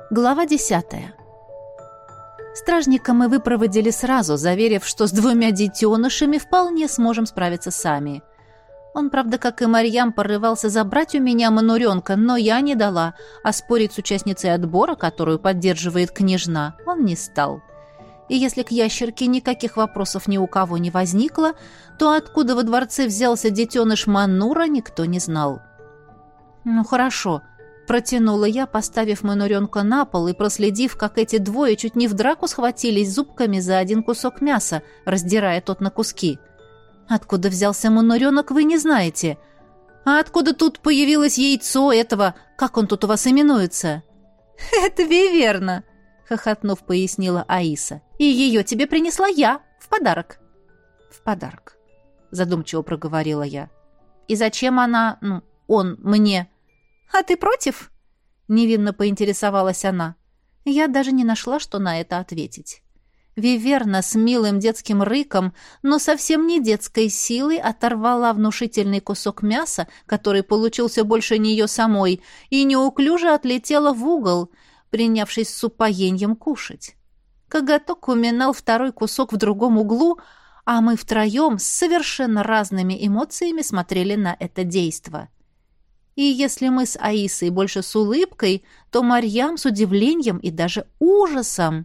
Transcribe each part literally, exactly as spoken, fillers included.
Глава десятая. Стражника мы выпроводили сразу, заверив, что с двумя детенышами вполне сможем справиться сами. Он, правда, как и Марьям, порывался забрать у меня мануренка, но я не дала, а спорить с участницей отбора, которую поддерживает княжна, он не стал. И если к ящерке никаких вопросов ни у кого не возникло, то откуда во дворце взялся детеныш Манура, никто не знал. «Ну хорошо», — протянула я, поставив мануренка на пол и проследив, как эти двое чуть не в драку схватились зубками за один кусок мяса, раздирая тот на куски. «Откуда взялся мануренок, вы не знаете. А откуда тут появилось яйцо этого, как он тут у вас именуется?» «Это Виверна», — хохотнув, пояснила Аиса. «И ее тебе принесла я, в подарок». «В подарок», — задумчиво проговорила я. «И зачем она, ну, он, мне?» «А ты против?» — невинно поинтересовалась она. Я даже не нашла, что на это ответить. Виверна с милым детским рыком, но совсем не детской силой оторвала внушительный кусок мяса, который получился больше нее самой, и неуклюже отлетела в угол, принявшись с упоением кушать. Коготок уминал второй кусок в другом углу, а мы втроем с совершенно разными эмоциями смотрели на это действо. И если мы с Аисой больше с улыбкой, то Марьям с удивлением и даже ужасом.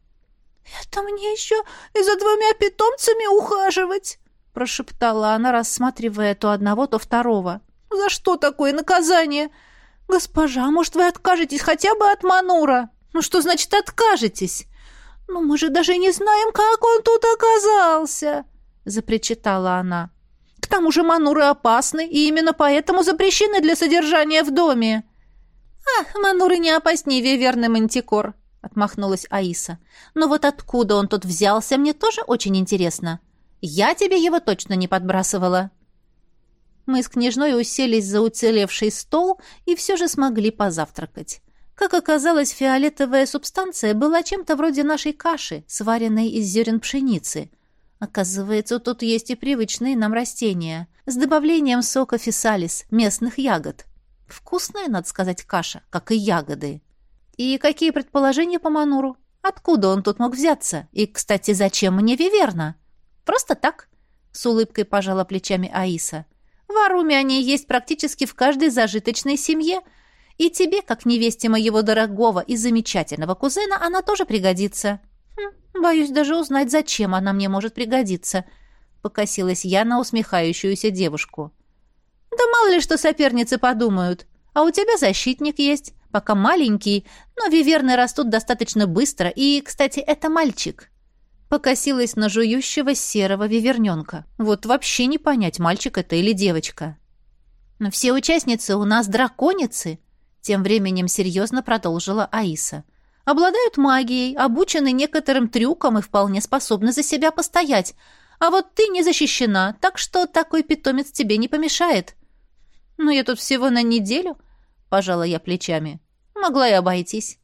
«Это мне еще и за двумя питомцами ухаживать!» прошептала она, рассматривая то одного, то второго. «За что такое наказание? Госпожа, может, вы откажетесь хотя бы от Манура?» «Ну что значит откажетесь? Ну мы же даже не знаем, как он тут оказался!» запричитала она. «К тому же Мануры опасны, и именно поэтому запрещены для содержания в доме». «А, Мануры не опаснее Виверны, Мантикор», — отмахнулась Аиса. «Но вот откуда он тут взялся, мне тоже очень интересно. Я тебе его точно не подбрасывала». Мы с княжной уселись за уцелевший стол и все же смогли позавтракать. Как оказалось, фиолетовая субстанция была чем-то вроде нашей каши, сваренной из зерен пшеницы. Оказывается, тут есть и привычные нам растения, с добавлением сока фисалис, местных ягод. Вкусная, надо сказать, каша, как и ягоды. И какие предположения по Мануру? Откуда он тут мог взяться? И, кстати, зачем мне Виверна? Просто так, с улыбкой пожала плечами Аиса. В Аруме они есть практически в каждой зажиточной семье, и тебе, как невесте моего дорогого и замечательного кузена, она тоже пригодится. Хм, боюсь даже узнать, зачем она мне может пригодиться, покосилась я на усмехающуюся девушку. Да мало ли что соперницы подумают. А у тебя защитник есть, пока маленький, но виверны растут достаточно быстро, и, кстати, это мальчик. Покосилась на жующего серого виверненка. Вот вообще не понять, мальчик это или девочка. Но все участницы у нас драконицы, тем временем серьезно продолжила Аиса. Обладают магией, обучены некоторым трюкам и вполне способны за себя постоять. А вот ты не защищена, так что такой питомец тебе не помешает. Ну, я тут всего на неделю, пожала я плечами. Могла и обойтись.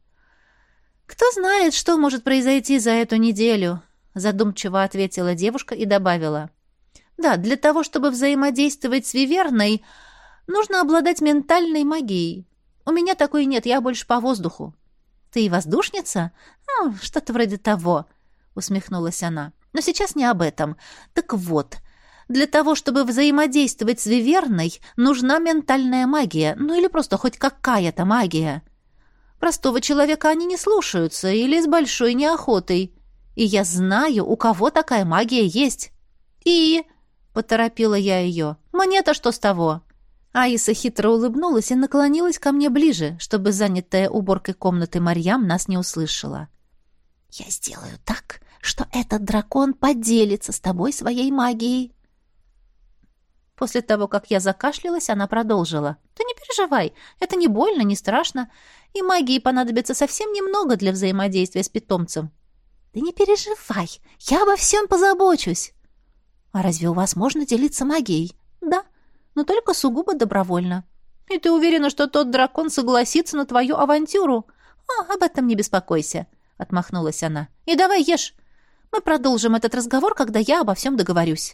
Кто знает, что может произойти за эту неделю, задумчиво ответила девушка и добавила. Да, для того, чтобы взаимодействовать с Виверной, нужно обладать ментальной магией. У меня такой нет, я больше по воздуху. «Ты и воздушница?» «Ну, что-то вроде того», — усмехнулась она. «Но сейчас не об этом. Так вот, для того, чтобы взаимодействовать с Виверной, нужна ментальная магия, ну или просто хоть какая-то магия. Простого человека они не слушаются или с большой неохотой. И я знаю, у кого такая магия есть». «И...» — поторопила я ее. «Мне-то что с того?» Аиса хитро улыбнулась и наклонилась ко мне ближе, чтобы занятая уборкой комнаты Марьям нас не услышала. «Я сделаю так, что этот дракон поделится с тобой своей магией». После того, как я закашлялась, она продолжила. «Ты не переживай, это не больно, не страшно, и магии понадобится совсем немного для взаимодействия с питомцем». «Ты не переживай, я обо всем позабочусь». «А разве у вас можно делиться магией?» «Да, но только сугубо добровольно. И ты уверена, что тот дракон согласится на твою авантюру? А, об этом не беспокойся», — отмахнулась она. «И давай ешь. Мы продолжим этот разговор, когда я обо всем договорюсь».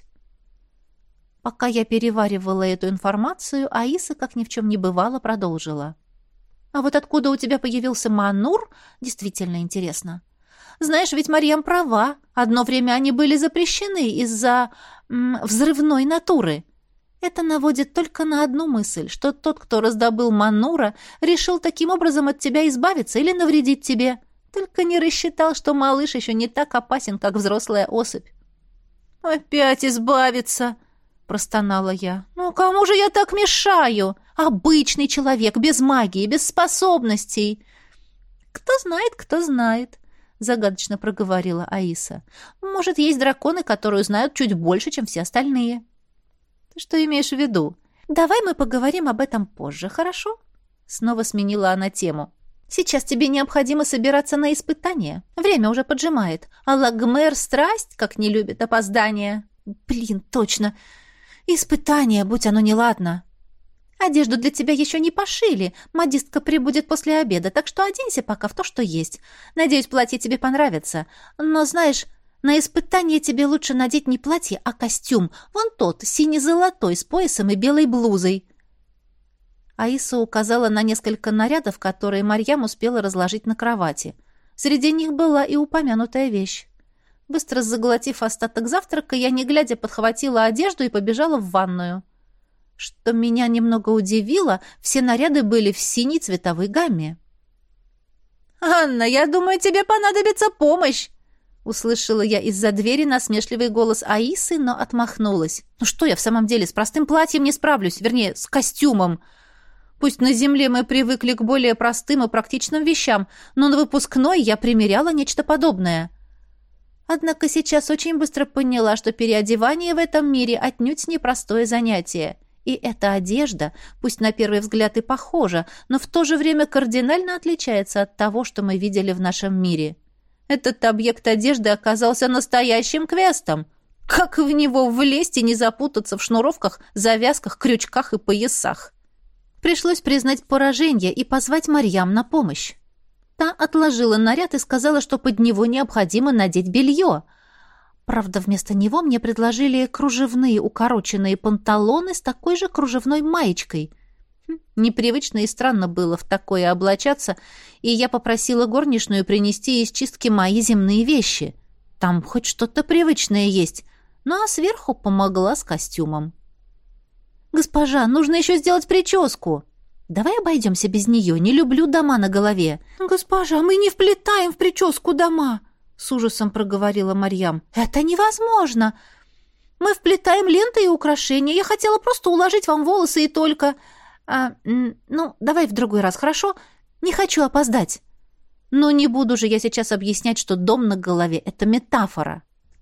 Пока я переваривала эту информацию, Аиса, как ни в чем не бывало, продолжила. А вот откуда у тебя появился манур, действительно интересно. Знаешь, ведь Марьям права. Одно время они были запрещены из-за м, взрывной натуры. Это наводит только на одну мысль, что тот, кто раздобыл манура, решил таким образом от тебя избавиться или навредить тебе. Только не рассчитал, что малыш еще не так опасен, как взрослая особь. «Опять избавиться!» — простонала я. «Ну, кому же я так мешаю? Обычный человек, без магии, без способностей!» «Кто знает, кто знает!» — загадочно проговорила Аиса. «Может, есть драконы, которые знают чуть больше, чем все остальные». «Ты что имеешь в виду? Давай мы поговорим об этом позже, хорошо?» Снова сменила она тему. «Сейчас тебе необходимо собираться на испытание. Время уже поджимает. А Лагмер страсть, как не любит опоздания». «Блин, точно! Испытание, будь оно неладно!» «Одежду для тебя еще не пошили. Модистка прибудет после обеда, так что оденься пока в то, что есть. Надеюсь, платье тебе понравится. Но, знаешь, на испытание тебе лучше надеть не платье, а костюм. Вон тот, сине-золотой, с поясом и белой блузой». Аиса указала на несколько нарядов, которые Марьям успела разложить на кровати. Среди них была и упомянутая вещь. Быстро заглотив остаток завтрака, я, не глядя, подхватила одежду и побежала в ванную. Что меня немного удивило, все наряды были в синей цветовой гамме. «Анна, я думаю, тебе понадобится помощь!» Услышала я из-за двери насмешливый голос Аисы, но отмахнулась. «Ну что я в самом деле, с простым платьем не справлюсь, вернее, с костюмом. Пусть на земле мы привыкли к более простым и практичным вещам, но на выпускной я примеряла нечто подобное». Однако сейчас очень быстро поняла, что переодевание в этом мире отнюдь непростое занятие. И эта одежда, пусть на первый взгляд и похожа, но в то же время кардинально отличается от того, что мы видели в нашем мире. Этот объект одежды оказался настоящим квестом. Как в него влезть и не запутаться в шнуровках, завязках, крючках и поясах? Пришлось признать поражение и позвать Марьям на помощь. Та отложила наряд и сказала, что под него необходимо надеть белье. Правда, вместо него мне предложили кружевные укороченные панталоны с такой же кружевной маечкой. Хм, непривычно и странно было в такое облачаться, и я попросила горничную принести из чистки мои земные вещи. Там хоть что-то привычное есть, ну а сверху помогла с костюмом. «Госпожа, нужно еще сделать прическу!» «Давай обойдемся без нее, не люблю дома на голове». «Госпожа, мы не вплетаем в прическу дома!» — с ужасом проговорила Марьям. «Это невозможно! Мы вплетаем ленты и украшения. Я хотела просто уложить вам волосы и только... А, ну, давай в другой раз, хорошо? Не хочу опоздать». Но не буду же я сейчас объяснять, что дом на голове — это метафора.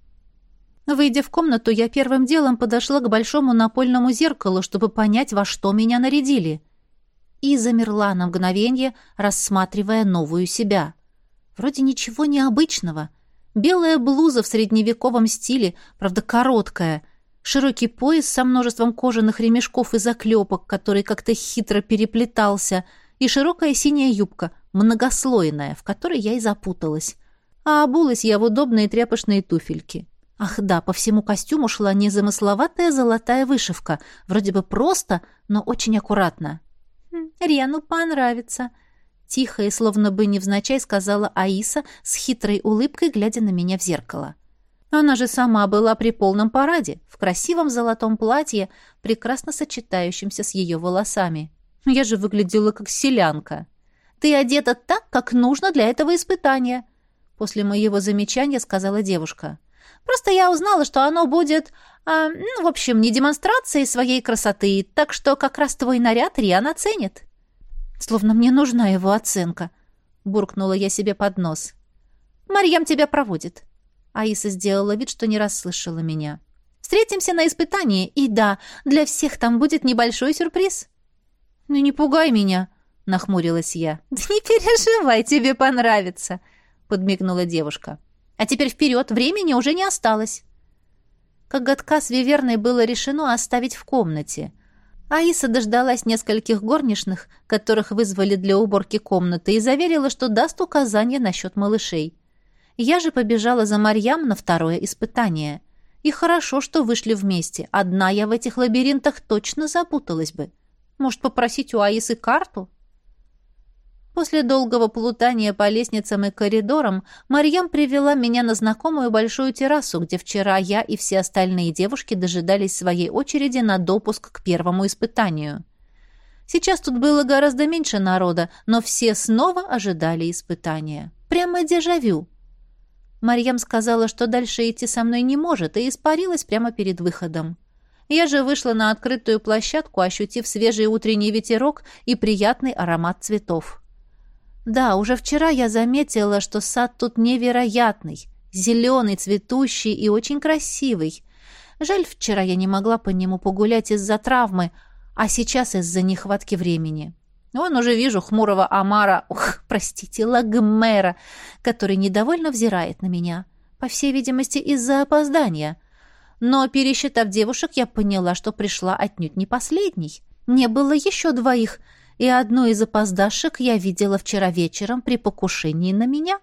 Выйдя в комнату, я первым делом подошла к большому напольному зеркалу, чтобы понять, во что меня нарядили. И замерла на мгновение, рассматривая новую себя. Вроде ничего необычного. Белая блуза в средневековом стиле, правда короткая, широкий пояс со множеством кожаных ремешков и заклепок, который как-то хитро переплетался, и широкая синяя юбка, многослойная, в которой я и запуталась. А обулась я в удобные тряпочные туфельки. Ах да, по всему костюму шла незамысловатая золотая вышивка, вроде бы просто, но очень аккуратно. «Рену понравится», — тихо и словно бы невзначай сказала Аиса с хитрой улыбкой, глядя на меня в зеркало. Она же сама была при полном параде, в красивом золотом платье, прекрасно сочетающемся с ее волосами. Я же выглядела как селянка. «Ты одета так, как нужно для этого испытания», — после моего замечания сказала девушка. «Просто я узнала, что оно будет, а, ну, в общем, не демонстрацией своей красоты, так что как раз твой наряд Риан оценит». «Словно мне нужна его оценка», — буркнула я себе под нос. «Марьям тебя проводит». Аиса сделала вид, что не расслышала меня. «Встретимся на испытании, и да, для всех там будет небольшой сюрприз». «Ну не пугай меня», — нахмурилась я. «Да не переживай, тебе понравится», — подмигнула девушка. «А теперь вперед, времени уже не осталось». Коготка с Виверной было решено оставить в комнате. Аиса дождалась нескольких горничных, которых вызвали для уборки комнаты, и заверила, что даст указания насчет малышей. Я же побежала за Марьям на второе испытание. И хорошо, что вышли вместе. Одна я в этих лабиринтах точно запуталась бы. Может, попросить у Аисы карту? После долгого плутания по лестницам и коридорам Марьям привела меня на знакомую большую террасу, где вчера я и все остальные девушки дожидались своей очереди на допуск к первому испытанию. Сейчас тут было гораздо меньше народа, но все снова ожидали испытания. Прямо дежавю. Марьям сказала, что дальше идти со мной не может, и испарилась прямо перед выходом. Я же вышла на открытую площадку, ощутив свежий утренний ветерок и приятный аромат цветов. Да, уже вчера я заметила, что сад тут невероятный, зеленый, цветущий и очень красивый. Жаль, вчера я не могла по нему погулять из-за травмы, а сейчас из-за нехватки времени. Вон уже вижу хмурого Амара, ух, простите, Лагмера, который недовольно взирает на меня, по всей видимости, из-за опоздания. Но, пересчитав девушек, я поняла, что пришла отнюдь не последней. Не было еще двоих, и одну из опоздавших я видела вчера вечером при покушении на меня.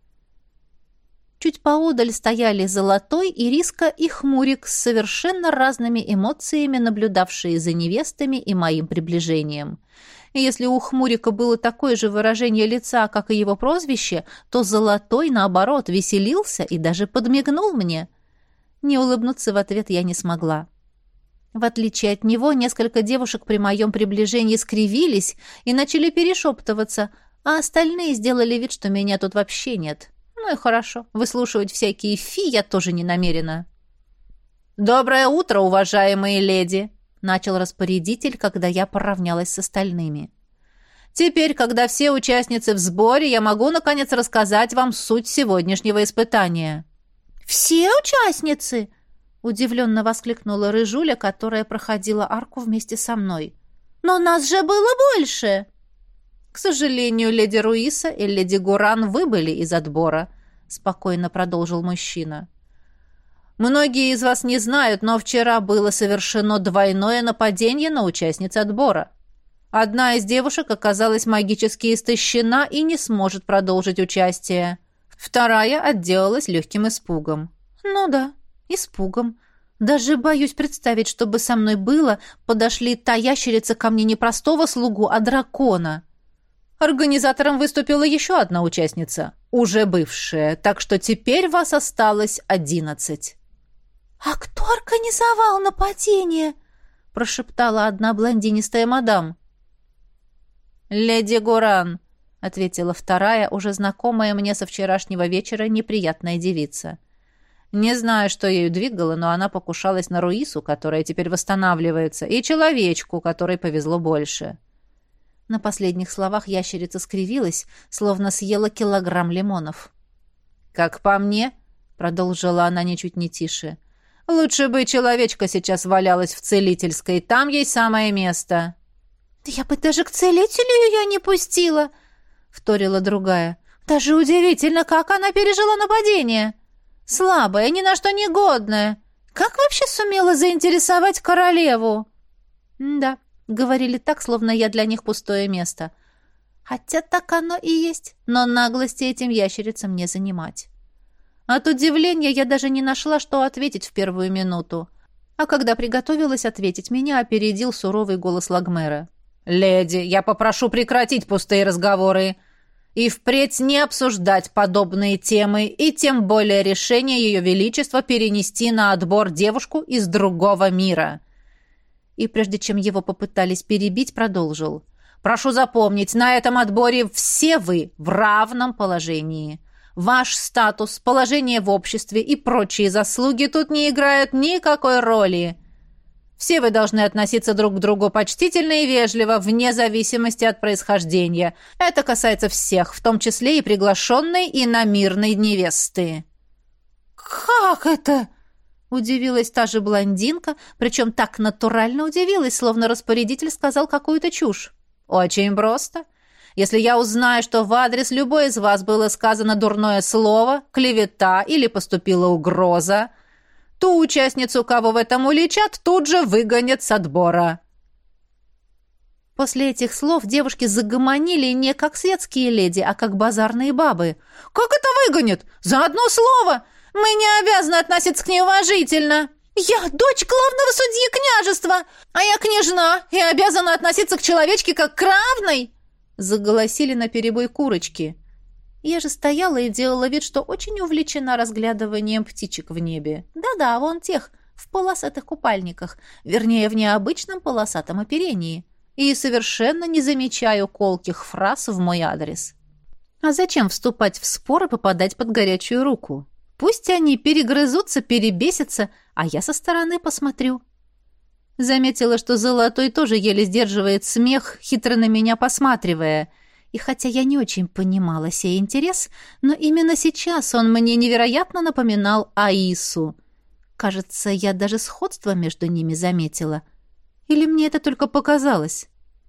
Чуть поодаль стояли Золотой, Ириска и Хмурик с совершенно разными эмоциями, наблюдавшие за невестами и моим приближением. И если у Хмурика было такое же выражение лица, как и его прозвище, то Золотой, наоборот, веселился и даже подмигнул мне. Не улыбнуться в ответ я не смогла. В отличие от него, несколько девушек при моем приближении скривились и начали перешептываться, а остальные сделали вид, что меня тут вообще нет. Ну и хорошо, выслушивать всякие фи я тоже не намерена. «Доброе утро, уважаемые леди!» — начал распорядитель, когда я поравнялась с остальными. «Теперь, когда все участницы в сборе, я могу, наконец, рассказать вам суть сегодняшнего испытания». «Все участницы?» — удивленно воскликнула Рыжуля, которая проходила арку вместе со мной. «Но нас же было больше!» «К сожалению, леди Руиса и леди Гуран выбыли из отбора», — спокойно продолжил мужчина. «Многие из вас не знают, но вчера было совершено двойное нападение на участниц отбора. Одна из девушек оказалась магически истощена и не сможет продолжить участие. Вторая отделалась легким испугом». «Ну да, испугом. Даже боюсь представить, что бы со мной было, подошли та ящерица ко мне не простого слугу, а дракона». Организатором выступила еще одна участница, уже бывшая, так что теперь вас осталось одиннадцать. «А кто организовал нападение?» — прошептала одна блондинистая мадам. «Леди Гуран», — ответила вторая, уже знакомая мне со вчерашнего вечера неприятная девица. Не знаю, что ею двигало, но она покушалась на Руису, которая теперь восстанавливается, и человечку, которой повезло больше. На последних словах ящерица скривилась, словно съела килограмм лимонов. «Как по мне», — продолжила она ничуть не тише, — «лучше бы человечка сейчас валялась в целительской, там ей самое место». «Да я бы даже к целителю ее не пустила», — вторила другая. «Даже удивительно, как она пережила нападение. Слабая, ни на что не годная. Как вообще сумела заинтересовать королеву?» «Да». Говорили так, словно я для них пустое место. Хотя так оно и есть, но наглости этим ящерицам не занимать. От удивления я даже не нашла, что ответить в первую минуту. А когда приготовилась ответить, меня опередил суровый голос Лагмера. «Леди, я попрошу прекратить пустые разговоры и впредь не обсуждать подобные темы и тем более решение Ее Величества перенести на отбор девушку из другого мира». И прежде чем его попытались перебить, продолжил. «Прошу запомнить, на этом отборе все вы в равном положении. Ваш статус, положение в обществе и прочие заслуги тут не играют никакой роли. Все вы должны относиться друг к другу почтительно и вежливо, вне зависимости от происхождения. Это касается всех, в том числе и приглашенной иномирной невесты». «Как это?» Удивилась та же блондинка, причем так натурально удивилась, словно распорядитель сказал какую-то чушь. «Очень просто. Если я узнаю, что в адрес любой из вас было сказано дурное слово, клевета или поступила угроза, ту участницу, кого в этом уличат, тут же выгонят с отбора». После этих слов девушки загомонили не как светские леди, а как базарные бабы. «Как это выгонят? За одно слово? Мы не обязаны относиться к ней уважительно. Я дочь главного судьи княжества, а я княжна и обязана относиться к человечке как к равной». Заголосили наперебой курочки. Я же стояла и делала вид, что очень увлечена разглядыванием птичек в небе. Да-да, вон тех, в полосатых купальниках, вернее, в необычном полосатом оперении. И совершенно не замечаю колких фраз в мой адрес. А зачем вступать в спор и попадать под горячую руку? Пусть они перегрызутся, перебесятся, а я со стороны посмотрю. Заметила, что Золотой тоже еле сдерживает смех, хитро на меня посматривая. И хотя я не очень понимала сей интерес, но именно сейчас он мне невероятно напоминал Аису. Кажется, я даже сходство между ними заметила. Или мне это только показалось?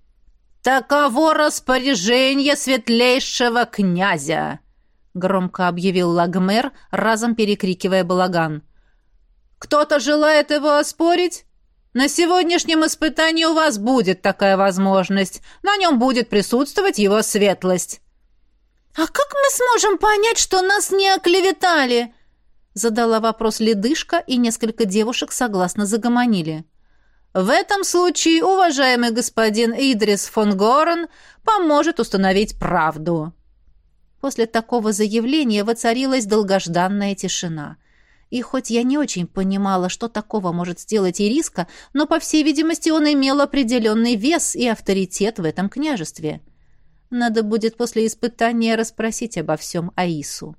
«Таково распоряжение светлейшего князя!» — громко объявил Лагмер, разом перекрикивая балаган. «Кто-то желает его оспорить? На сегодняшнем испытании у вас будет такая возможность. На нем будет присутствовать его светлость». «А как мы сможем понять, что нас не оклеветали?» — задала вопрос ледышка, и несколько девушек согласно загомонили. «В этом случае уважаемый господин Идрис фон Горн поможет установить правду». После такого заявления воцарилась долгожданная тишина. И хоть я не очень понимала, что такого может сделать Ириска, но, по всей видимости, он имел определенный вес и авторитет в этом княжестве. Надо будет после испытания расспросить обо всем Аису.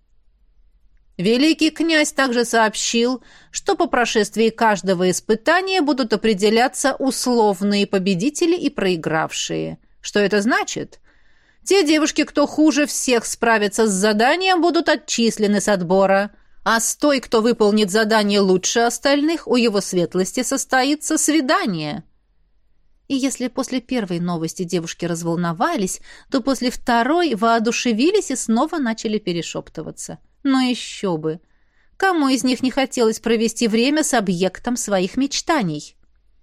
Великий князь также сообщил, что по прошествии каждого испытания будут определяться условные победители и проигравшие. Что это значит? Те девушки, кто хуже всех справится с заданием, будут отчислены с отбора, а с той, кто выполнит задание лучше остальных, у его светлости состоится свидание. И если после первой новости девушки разволновались, то после второй воодушевились и снова начали перешептываться. Но еще бы! Кому из них не хотелось провести время с объектом своих мечтаний?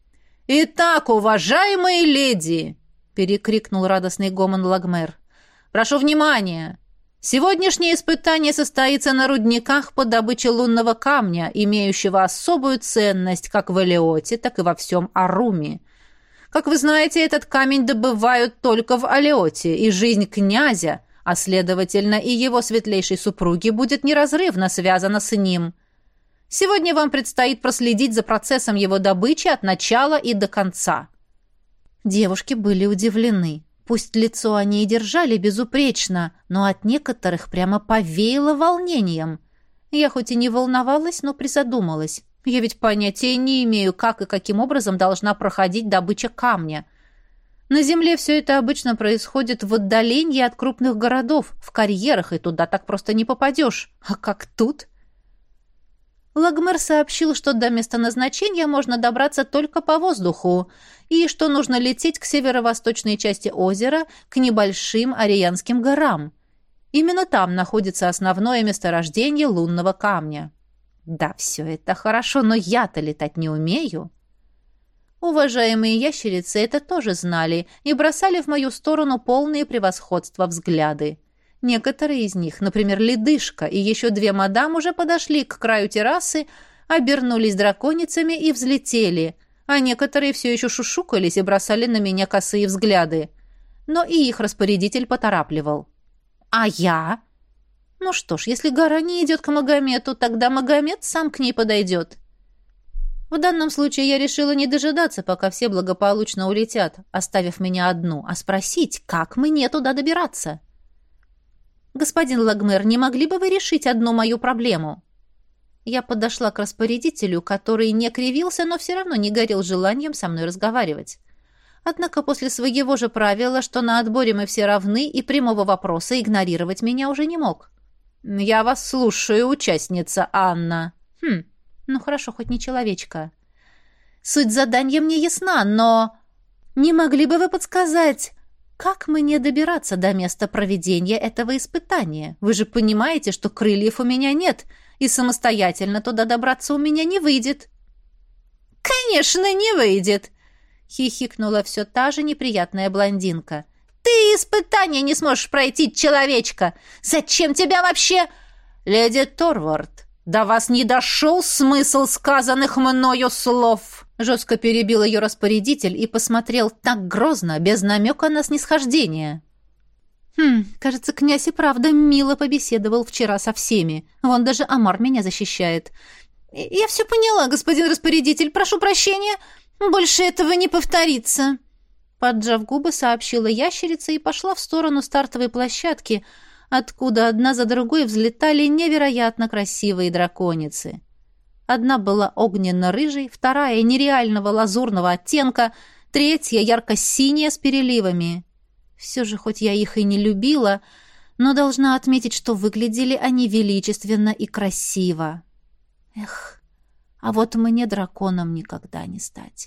«Итак, уважаемые леди!» — перекрикнул радостный гомон Лагмер. «Прошу внимания! Сегодняшнее испытание состоится на рудниках по добыче лунного камня, имеющего особую ценность как в Алеоте, так и во всем Аруме. Как вы знаете, этот камень добывают только в Алеоте, и жизнь князя, а, следовательно, и его светлейшей супруги будет неразрывно связана с ним. Сегодня вам предстоит проследить за процессом его добычи от начала и до конца». Девушки были удивлены. Пусть лицо они и держали безупречно, но от некоторых прямо повеяло волнением. Я хоть и не волновалась, но призадумалась. Я ведь понятия не имею, как и каким образом должна проходить добыча камня. На Земле все это обычно происходит в отдалении от крупных городов, в карьерах, и туда так просто не попадешь. А как тут? Лагмер сообщил, что до места назначения можно добраться только по воздуху, и что нужно лететь к северо-восточной части озера, к небольшим Ариянским горам. Именно там находится основное месторождение лунного камня. Да, все это хорошо, но я-то летать не умею. Уважаемые ящерицы это тоже знали и бросали в мою сторону полные превосходства взгляды. Некоторые из них, например, Ледышка и еще две мадам, уже подошли к краю террасы, обернулись драконицами и взлетели, а некоторые все еще шушукались и бросали на меня косые взгляды. Но и их распорядитель поторапливал. «А я?» «Ну что ж, если гора не идет к Магомету, тогда Магомет сам к ней подойдет». В данном случае я решила не дожидаться, пока все благополучно улетят, оставив меня одну, а спросить, как мне туда добираться. «Господин Лагмер, не могли бы вы решить одну мою проблему?» Я подошла к распорядителю, который не кривился, но все равно не горел желанием со мной разговаривать. Однако после своего же правила, что на отборе мы все равны, и прямого вопроса игнорировать меня уже не мог. «Я вас слушаю, участница Анна». «Хм, ну хорошо, хоть не человечка». «Суть задания мне ясна, но...» «Не могли бы вы подсказать, как мне добираться до места проведения этого испытания? Вы же понимаете, что крыльев у меня нет, и самостоятельно туда добраться у меня не выйдет». «Конечно, не выйдет!» — хихикнула все та же неприятная блондинка. «Ты испытания не сможешь пройти, человечка! Зачем тебя вообще...» «Леди Торвард, до вас не дошел смысл сказанных мною слов!» Жестко перебил ее распорядитель и посмотрел так грозно, без намека на снисхождение. Хм, кажется, князь и правда мило побеседовал вчера со всеми. Вон даже Амар меня защищает. Я все поняла, господин распорядитель, прошу прощения. Больше этого не повторится. Поджав губы, сообщила ящерица и пошла в сторону стартовой площадки, откуда одна за другой взлетали невероятно красивые драконицы. Одна была огненно-рыжей, вторая — нереального лазурного оттенка, третья — ярко-синяя с переливами. Все же, хоть я их и не любила, но должна отметить, что выглядели они величественно и красиво. Эх, а вот мне драконом никогда не стать.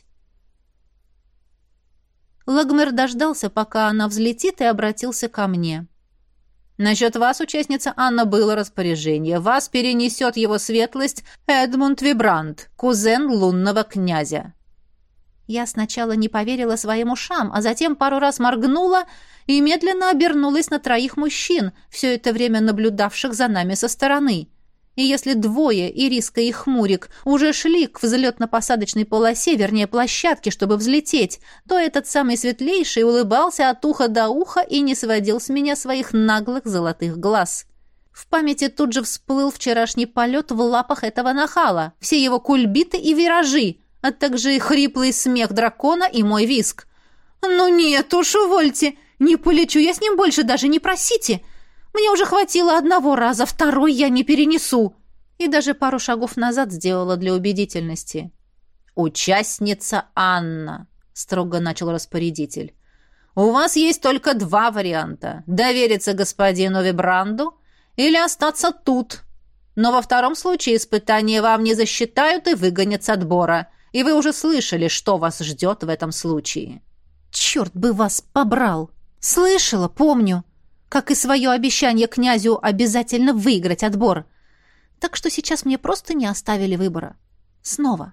Лагмер дождался, пока она взлетит, и обратился ко мне. «Насчет вас, участница Анна, было распоряжение. Вас перенесет его светлость Эдмунд Вибранд, кузен лунного князя». Я сначала не поверила своим ушам, а затем пару раз моргнула и медленно обернулась на троих мужчин, все это время наблюдавших за нами со стороны. И если двое, Ириска и Хмурик, уже шли к взлетно-посадочной полосе, вернее, площадке, чтобы взлететь, то этот самый светлейший улыбался от уха до уха и не сводил с меня своих наглых золотых глаз. В памяти тут же всплыл вчерашний полет в лапах этого нахала, все его кульбиты и виражи, а также и хриплый смех дракона и мой визг. «Ну нет уж, увольте! Не полечу я с ним больше, даже не просите! Мне уже хватило одного раза, второй я не перенесу!» И даже пару шагов назад сделала для убедительности. «Участница Анна», — строго начал распорядитель, — «у вас есть только два варианта — довериться господину Вибранду или остаться тут. Но во втором случае испытания вам не засчитают и выгонят с отбора, и вы уже слышали, что вас ждет в этом случае». «Черт бы вас побрал! Слышала, помню, как и свое обещание князю обязательно выиграть отбор. Так что сейчас мне просто не оставили выбора. Снова».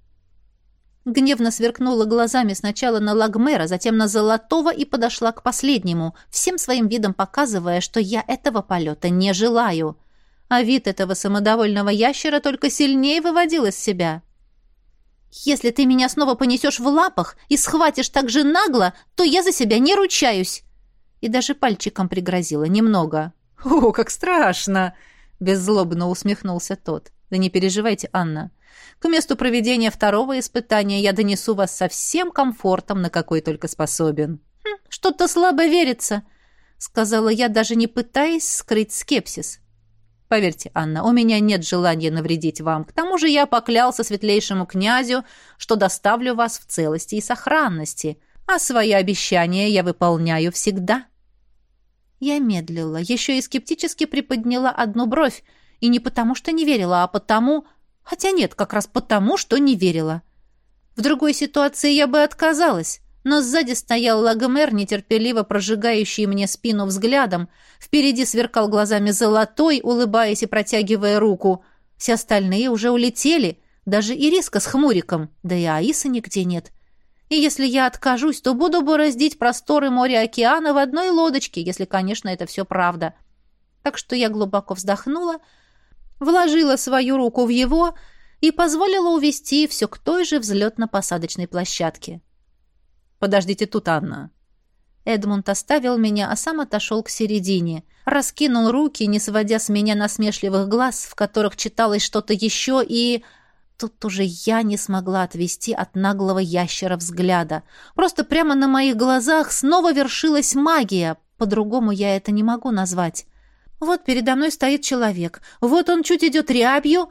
Гневно сверкнула глазами сначала на Лагмера, затем на Золотого и подошла к последнему, всем своим видом показывая, что я этого полета не желаю. А вид этого самодовольного ящера только сильнее выводил из себя. «Если ты меня снова понесешь в лапах и схватишь так же нагло, то я за себя не ручаюсь!» И даже пальчиком пригрозила немного. «О, как страшно!» — беззлобно усмехнулся тот. «Да не переживайте, Анна. К месту проведения второго испытания я донесу вас со всем комфортом, на какой только способен». «Хм, что-то слабо верится», — сказала я, даже не пытаясь скрыть скепсис. «Поверьте, Анна, у меня нет желания навредить вам. К тому же я поклялся светлейшему князю, что доставлю вас в целости и сохранности, а свои обещания я выполняю всегда». Я медлила, еще и скептически приподняла одну бровь, и не потому, что не верила, а потому... Хотя нет, как раз потому, что не верила. В другой ситуации я бы отказалась, но сзади стоял Лагмер, нетерпеливо прожигающий мне спину взглядом, впереди сверкал глазами Золотой, улыбаясь и протягивая руку. Все остальные уже улетели, даже Ириска с Хмуриком, да и Аисы нигде нет. И если я откажусь, то буду бороздить просторы моря-океана в одной лодочке, если, конечно, это все правда. Так что я глубоко вздохнула, вложила свою руку в его и позволила увести все к той же взлетно-посадочной площадке. «Подождите тут, Анна». Эдмунд оставил меня, а сам отошел к середине, раскинул руки, не сводя с меня насмешливых глаз, в которых читалось что-то еще, и... Тут уже я не смогла отвести от наглого ящера взгляда. Просто прямо на моих глазах снова вершилась магия, по-другому я это не могу назвать. Вот передо мной стоит человек, вот он чуть идет рябью,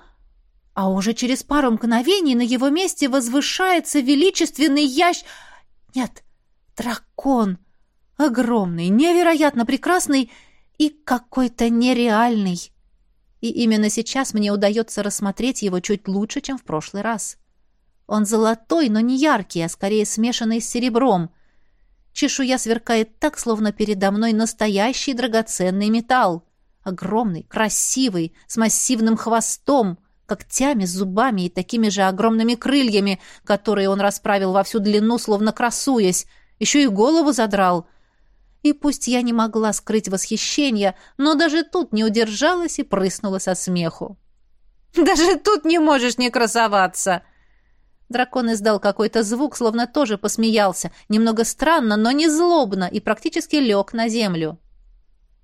а уже через пару мгновений на его месте возвышается величественный ящ... Нет, дракон. Огромный, невероятно прекрасный и какой-то нереальный. И именно сейчас мне удается рассмотреть его чуть лучше, чем в прошлый раз. Он золотой, но не яркий, а скорее смешанный с серебром. Чешуя сверкает так, словно передо мной настоящий драгоценный металл. Огромный, красивый, с массивным хвостом, когтями, зубами и такими же огромными крыльями, которые он расправил во всю длину, словно красуясь, еще и голову задрал. И пусть я не могла скрыть восхищение, но даже тут не удержалась и прыснула со смеху. «Даже тут не можешь не красоваться!» Дракон издал какой-то звук, словно тоже посмеялся, немного странно, но не злобно, и практически лег на землю.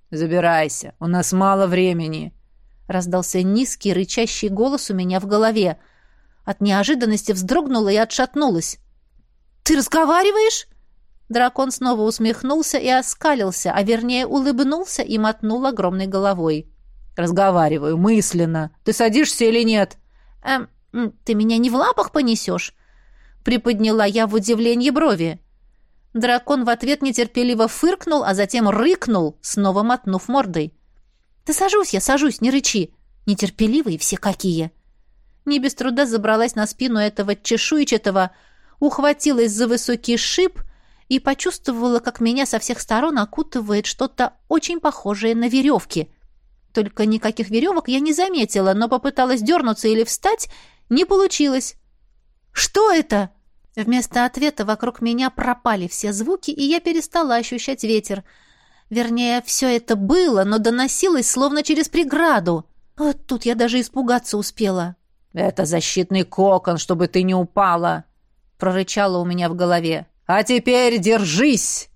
«Забирайся, у нас мало времени», — раздался низкий, рычащий голос у меня в голове. От неожиданности вздрогнула и отшатнулась. «Ты разговариваешь?» Дракон снова усмехнулся и оскалился, а вернее улыбнулся и мотнул огромной головой. «Разговариваю, мысленно. Ты садишься или нет?» «Эм, ты меня не в лапах понесешь?» Приподняла я в удивлении брови. Дракон в ответ нетерпеливо фыркнул, а затем рыкнул, снова мотнув мордой. «Да сажусь я, сажусь, не рычи. Нетерпеливые все какие!» Не без труда забралась на спину этого чешуйчатого, ухватилась за высокий шип и почувствовала, как меня со всех сторон окутывает что-то очень похожее на веревки. Только никаких веревок я не заметила, но попыталась дернуться или встать, не получилось. «Что это?» Вместо ответа вокруг меня пропали все звуки, и я перестала ощущать ветер. Вернее, все это было, но доносилось словно через преграду. Вот тут я даже испугаться успела. «Это защитный кокон, чтобы ты не упала», — прорычало у меня в голове. «А теперь держись!»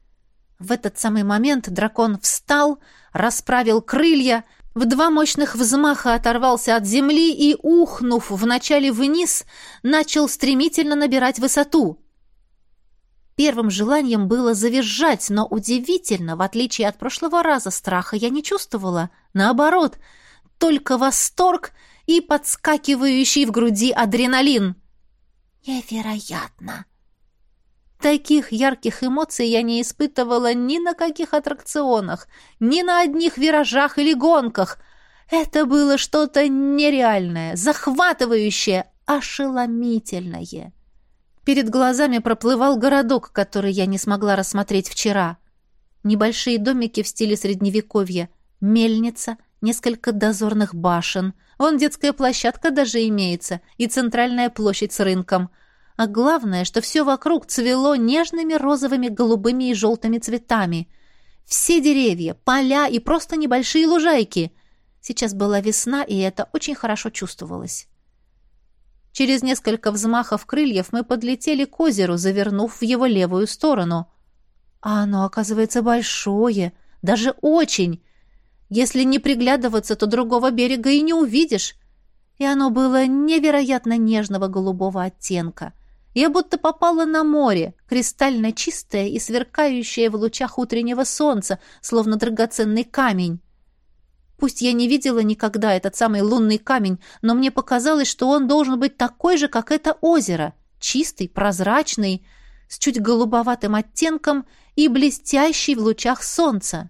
В этот самый момент дракон встал, расправил крылья, в два мощных взмаха оторвался от земли и, ухнув вначале вниз, начал стремительно набирать высоту. Первым желанием было завизжать, но удивительно, в отличие от прошлого раза, страха я не чувствовала. Наоборот, только восторг и подскакивающий в груди адреналин. «Невероятно!» Таких ярких эмоций я не испытывала ни на каких аттракционах, ни на одних виражах или гонках. Это было что-то нереальное, захватывающее, ошеломительное. Перед глазами проплывал городок, который я не смогла рассмотреть вчера. Небольшие домики в стиле Средневековья, мельница, несколько дозорных башен. Вон детская площадка даже имеется и центральная площадь с рынком. А главное, что все вокруг цвело нежными розовыми, голубыми и желтыми цветами. Все деревья, поля и просто небольшие лужайки. Сейчас была весна, и это очень хорошо чувствовалось. Через несколько взмахов крыльев мы подлетели к озеру, завернув в его левую сторону. А оно, оказывается, большое, даже очень. Если не приглядываться, то другого берега и не увидишь. И оно было невероятно нежного голубого оттенка. Я будто попала на море, кристально чистое и сверкающее в лучах утреннего солнца, словно драгоценный камень. Пусть я не видела никогда этот самый лунный камень, но мне показалось, что он должен быть такой же, как это озеро, чистый, прозрачный, с чуть голубоватым оттенком и блестящий в лучах солнца.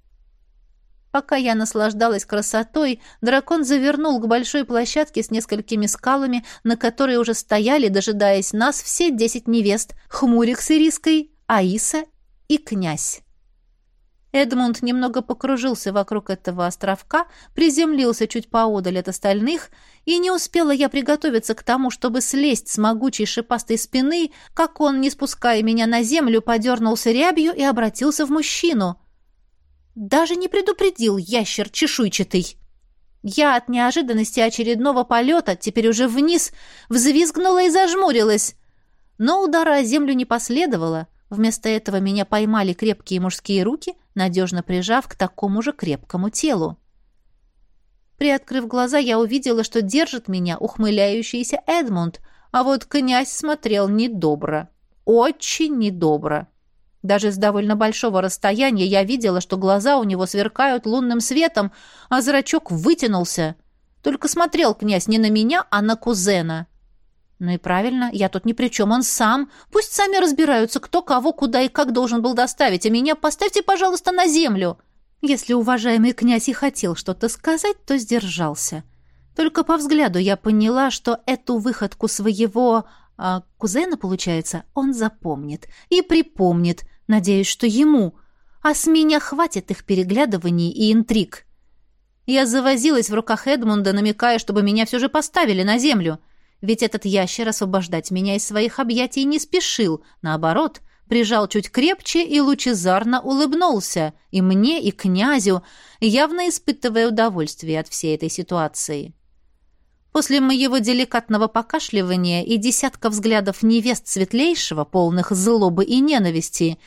Пока я наслаждалась красотой, дракон завернул к большой площадке с несколькими скалами, на которой уже стояли, дожидаясь нас, все десять невест, Хмурик с Ириской, Аиса и князь. Эдмунд немного покружился вокруг этого островка, приземлился чуть поодаль от остальных, и не успела я приготовиться к тому, чтобы слезть с могучей шипастой спины, как он, не спуская меня на землю, подернулся рябью и обратился в мужчину. Даже не предупредил ящер чешуйчатый. Я от неожиданности очередного полета, теперь уже вниз, взвизгнула и зажмурилась. Но удара о землю не последовало. Вместо этого меня поймали крепкие мужские руки, надежно прижав к такому же крепкому телу. Приоткрыв глаза, я увидела, что держит меня ухмыляющийся Эдмунд, а вот князь смотрел недобро. Очень недобро. Даже с довольно большого расстояния я видела, что глаза у него сверкают лунным светом, а зрачок вытянулся. Только смотрел князь не на меня, а на кузена. Ну и правильно, я тут ни при чем, он сам. Пусть сами разбираются, кто кого, куда и как должен был доставить, а меня поставьте, пожалуйста, на землю. Если уважаемый князь и хотел что-то сказать, то сдержался. Только по взгляду я поняла, что эту выходку своего... А кузена, получается, он запомнит и припомнит, надеюсь, что ему, а с меня хватит их переглядываний и интриг. Я завозилась в руках Эдмунда, намекая, чтобы меня все же поставили на землю, ведь этот ящер освобождать меня из своих объятий не спешил, наоборот, прижал чуть крепче и лучезарно улыбнулся, и мне, и князю, явно испытывая удовольствие от всей этой ситуации. После моего деликатного покашливания и десятка взглядов невест светлейшего, полных злобы и ненависти,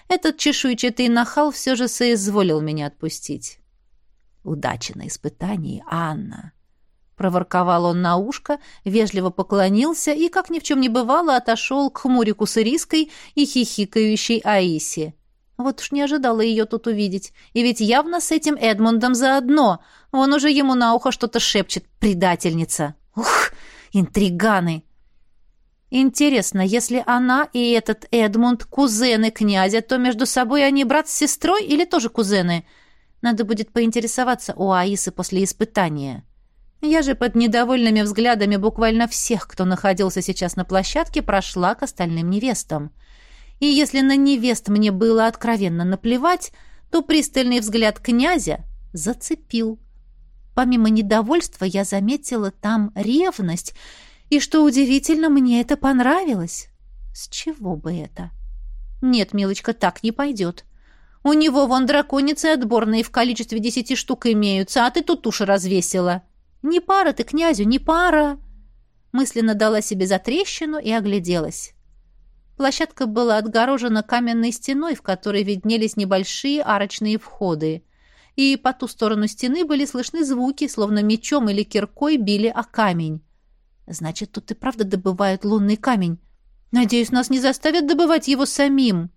этот чешуйчатый нахал все же соизволил меня отпустить. «Удачи на испытании, Анна!» Проворковал он на ушко, вежливо поклонился и, как ни в чем не бывало, отошел к хмурику с ириской и хихикающей Аисе. Вот уж не ожидала ее тут увидеть. И ведь явно с этим Эдмундом заодно. Он уже ему на ухо что-то шепчет. Предательница. Ух, интриганы. Интересно, если она и этот Эдмунд кузены князя, то между собой они брат с сестрой или тоже кузены? Надо будет поинтересоваться у Аисы после испытания. Я же под недовольными взглядами буквально всех, кто находился сейчас на площадке, прошла к остальным невестам. И если на невест мне было откровенно наплевать, то пристальный взгляд князя зацепил. Помимо недовольства я заметила там ревность, и, что удивительно, мне это понравилось. С чего бы это? Нет, милочка, так не пойдет. У него вон драконицы отборные в количестве десяти штук имеются, а ты тут уши развесила. Не пара ты князю, не пара. Мысленно дала себе затрещину и огляделась. Площадка была отгорожена каменной стеной, в которой виднелись небольшие арочные входы. И по ту сторону стены были слышны звуки, словно мечом или киркой били о камень. Значит, тут и правда добывают лунный камень. Надеюсь, нас не заставят добывать его самим.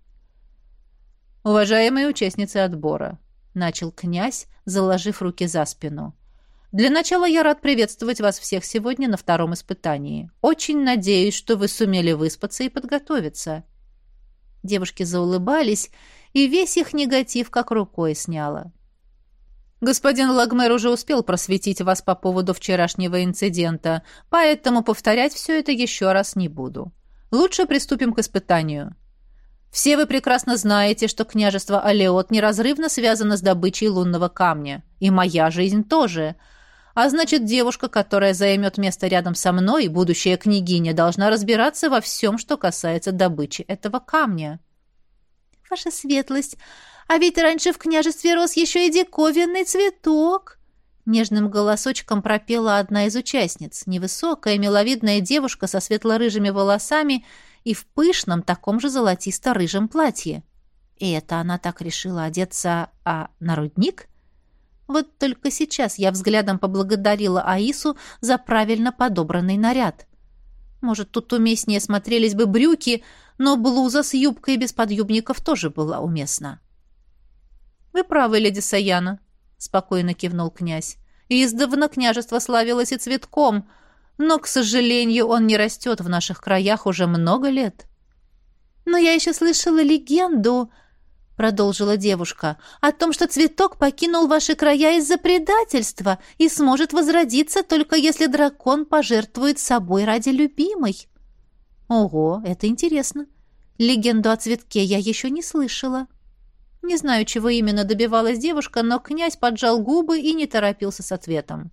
«Уважаемые участницы отбора», — начал князь, заложив руки за спину. «Для начала я рад приветствовать вас всех сегодня на втором испытании. Очень надеюсь, что вы сумели выспаться и подготовиться». Девушки заулыбались, и весь их негатив как рукой сняло. «Господин Лагмер уже успел просветить вас по поводу вчерашнего инцидента, поэтому повторять все это еще раз не буду. Лучше приступим к испытанию. Все вы прекрасно знаете, что княжество Алеот неразрывно связано с добычей лунного камня. И моя жизнь тоже. А значит, девушка, которая займет место рядом со мной, будущая княгиня, должна разбираться во всем, что касается добычи этого камня». «Ваша светлость, а ведь раньше в княжестве рос еще и диковинный цветок!» Нежным голосочком пропела одна из участниц, невысокая, миловидная девушка со светло-рыжими волосами и в пышном, таком же золотисто-рыжем платье. И это она так решила одеться, а на рудник? Вот только сейчас я взглядом поблагодарила Аису за правильно подобранный наряд. Может, тут уместнее смотрелись бы брюки, но блуза с юбкой без подъюбников тоже была уместна. «Вы правы, леди Саяна», — спокойно кивнул князь. «Издавна княжество славилось и цветком, но, к сожалению, он не растет в наших краях уже много лет». «Но я еще слышала легенду», — продолжила девушка, «о том, что цветок покинул ваши края из-за предательства и сможет возродиться, только если дракон пожертвует собой ради любимой». «Ого, это интересно. Легенду о цветке я еще не слышала». Не знаю, чего именно добивалась девушка, но князь поджал губы и не торопился с ответом.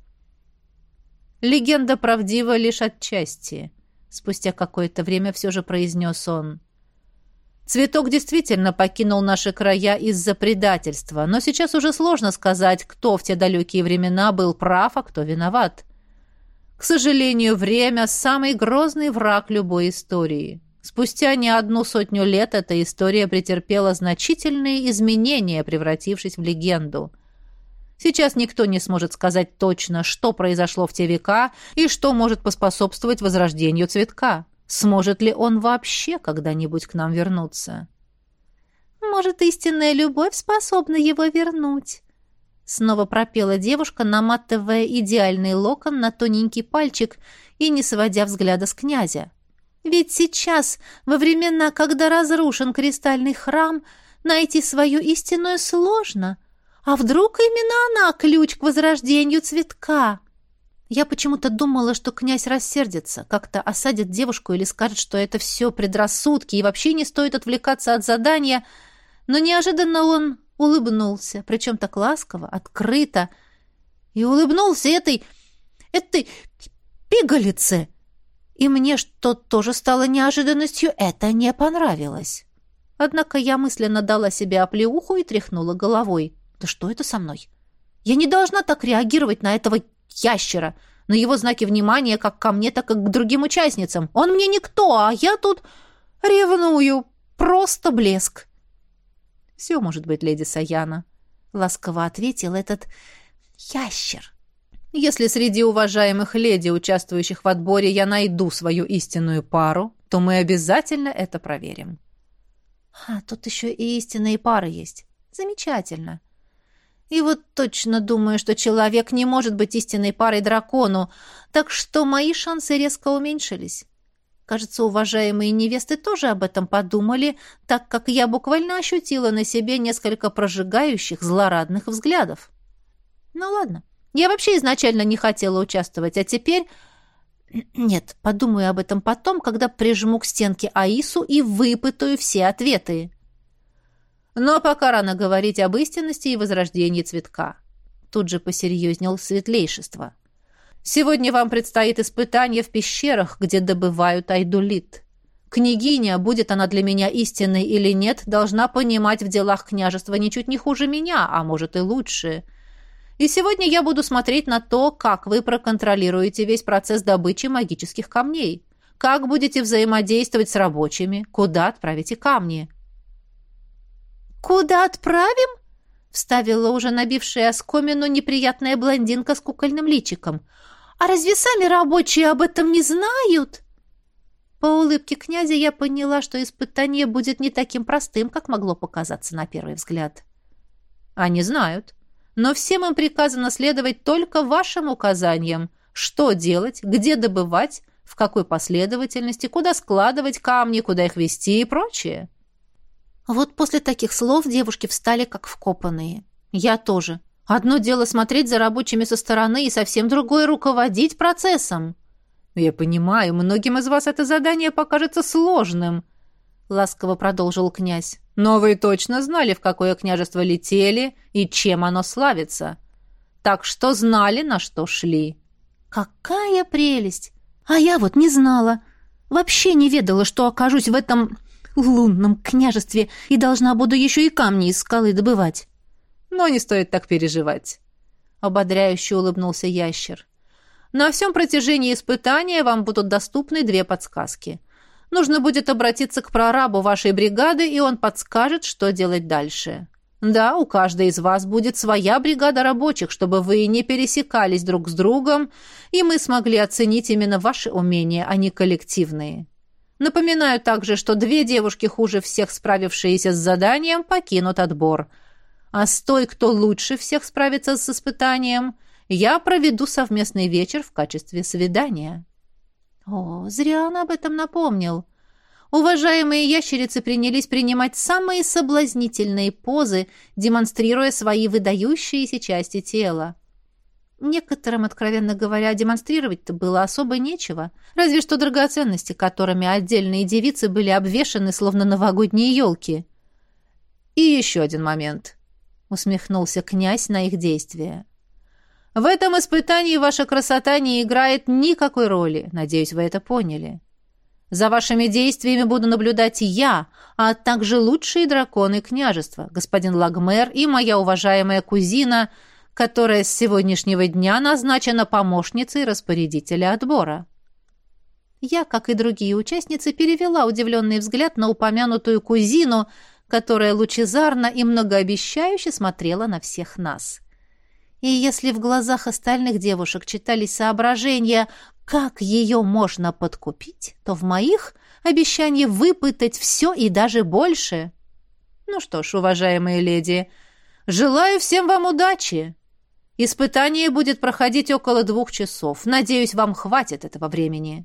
«Легенда правдива лишь отчасти», — спустя какое-то время все же произнес он. «Цветок действительно покинул наши края из-за предательства, но сейчас уже сложно сказать, кто в те далекие времена был прав, а кто виноват. К сожалению, время — самый грозный враг любой истории». Спустя не одну сотню лет эта история претерпела значительные изменения, превратившись в легенду. Сейчас никто не сможет сказать точно, что произошло в те века и что может поспособствовать возрождению цветка. Сможет ли он вообще когда-нибудь к нам вернуться? «Может, истинная любовь способна его вернуть?» Снова пропела девушка, наматывая идеальный локон на тоненький пальчик и не сводя взгляда с князя. Ведь сейчас, во времена, когда разрушен кристальный храм, найти свою истинную сложно. А вдруг именно она ключ к возрождению цветка? Я почему-то думала, что князь рассердится, как-то осадит девушку или скажет, что это все предрассудки и вообще не стоит отвлекаться от задания, но неожиданно он улыбнулся, причем так ласково, открыто, и улыбнулся этой... этой пигалице. И мне, что тоже стало неожиданностью, это не понравилось. Однако я мысленно дала себе оплеуху и тряхнула головой. Да что это со мной? Я не должна так реагировать на этого ящера, на его знаки внимания как ко мне, так и к другим участницам. Он мне никто, а я тут ревную. Просто блеск. «Все может быть, леди Саяна», — ласково ответил этот ящер. «Если среди уважаемых леди, участвующих в отборе, я найду свою истинную пару, то мы обязательно это проверим». «А, тут еще и истинные пары есть. Замечательно. И вот точно думаю, что человек не может быть истинной парой дракону, так что мои шансы резко уменьшились. Кажется, уважаемые невесты тоже об этом подумали, так как я буквально ощутила на себе несколько прожигающих, злорадных взглядов. Ну ладно, я вообще изначально не хотела участвовать, а теперь... Нет, подумаю об этом потом, когда прижму к стенке Аису и выпытаю все ответы. Но пока рано говорить об истинности и возрождении цветка. Тут же посерьезнел светлейшество. Сегодня вам предстоит испытание в пещерах, где добывают айдолит. Княгиня, будет она для меня истинной или нет, должна понимать в делах княжества ничуть не хуже меня, а может и лучше. И сегодня я буду смотреть на то, как вы проконтролируете весь процесс добычи магических камней, как будете взаимодействовать с рабочими, куда отправите камни. «Куда отправим?» — вставила уже набившая оскомину неприятная блондинка с кукольным личиком. «А разве сами рабочие об этом не знают?» По улыбке князя я поняла, что испытание будет не таким простым, как могло показаться на первый взгляд. «Они знают. Но всем им приказано следовать только вашим указаниям. Что делать, где добывать, в какой последовательности, куда складывать камни, куда их везти и прочее». Вот после таких слов девушки встали как вкопанные. Я тоже. Одно дело смотреть за рабочими со стороны, и совсем другое — руководить процессом. «Я понимаю, многим из вас это задание покажется сложным», — ласково продолжил князь. «Но вы точно знали, в какое княжество летели и чем оно славится. Так что знали, на что шли». «Какая прелесть! А я вот не знала. Вообще не ведала, что окажусь в этом лунном княжестве и должна буду еще и камни из скалы добывать». «Но не стоит так переживать», — ободряюще улыбнулся ящер. «На всем протяжении испытания вам будут доступны две подсказки. Нужно будет обратиться к прорабу вашей бригады, и он подскажет, что делать дальше. Да, у каждой из вас будет своя бригада рабочих, чтобы вы не пересекались друг с другом, и мы смогли оценить именно ваши умения, а не коллективные. Напоминаю также, что две девушки, хуже всех справившиеся с заданием, покинут отбор. А с той, кто лучше всех справится с испытанием, я проведу совместный вечер в качестве свидания». О, зря он об этом напомнил. Уважаемые ящерицы принялись принимать самые соблазнительные позы, демонстрируя свои выдающиеся части тела. Некоторым, откровенно говоря, демонстрировать-то было особо нечего, разве что драгоценности, которыми отдельные девицы были обвешаны, словно новогодние елки. «И еще один момент», — усмехнулся князь на их действия. «В этом испытании ваша красота не играет никакой роли. Надеюсь, вы это поняли. За вашими действиями буду наблюдать я, а также лучшие драконы княжества, господин Лагмер и моя уважаемая кузина, которая с сегодняшнего дня назначена помощницей распорядителя отбора». Я, как и другие участницы, перевела удивленный взгляд на упомянутую кузину, которая лучезарно и многообещающе смотрела на всех нас. И если в глазах остальных девушек читались соображения, как ее можно подкупить, то в моих — обещание выпытать все и даже больше. Ну что ж, уважаемые леди, желаю всем вам удачи. Испытание будет проходить около двух часов. Надеюсь, вам хватит этого времени».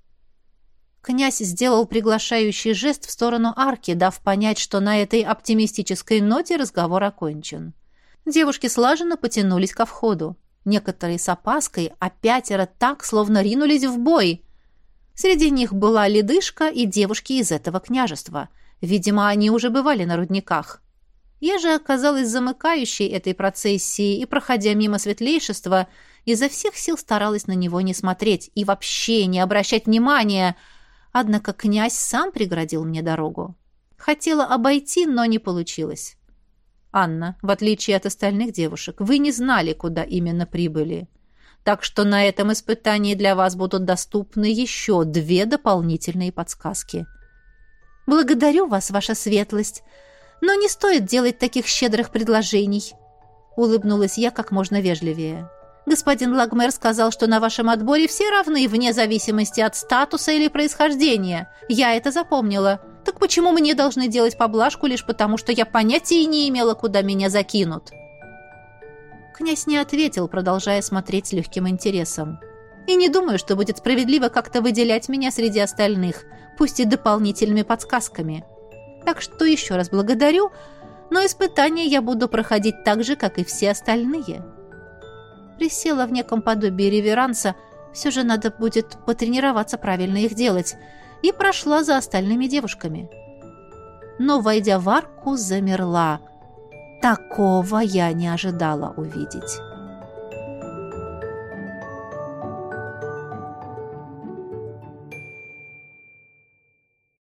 Князь сделал приглашающий жест в сторону арки, дав понять, что на этой оптимистической ноте разговор окончен. Девушки слаженно потянулись ко входу. Некоторые с опаской, а пятеро так, словно ринулись в бой. Среди них была ледышка и девушки из этого княжества. Видимо, они уже бывали на рудниках. Я же оказалась замыкающей этой процессии и, проходя мимо светлейшества, изо всех сил старалась на него не смотреть и вообще не обращать внимания. Однако князь сам преградил мне дорогу. Хотела обойти, но не получилось. «Анна, в отличие от остальных девушек, вы не знали, куда именно прибыли. Так что на этом испытании для вас будут доступны еще две дополнительные подсказки». «Благодарю вас, ваша светлость. Но не стоит делать таких щедрых предложений», — улыбнулась я как можно вежливее. «Господин Лагмер сказал, что на вашем отборе все равны вне зависимости от статуса или происхождения. Я это запомнила. Так почему мне должны делать поблажку лишь потому, что я понятия не имела, куда меня закинут?» Князь не ответил, продолжая смотреть с легким интересом. «И не думаю, что будет справедливо как-то выделять меня среди остальных, пусть и дополнительными подсказками. Так что еще раз благодарю, но испытания я буду проходить так же, как и все остальные». Присела в неком подобии реверанса, все же надо будет потренироваться правильно их делать, и прошла за остальными девушками. Но, войдя в арку, замерла. Такого я не ожидала увидеть.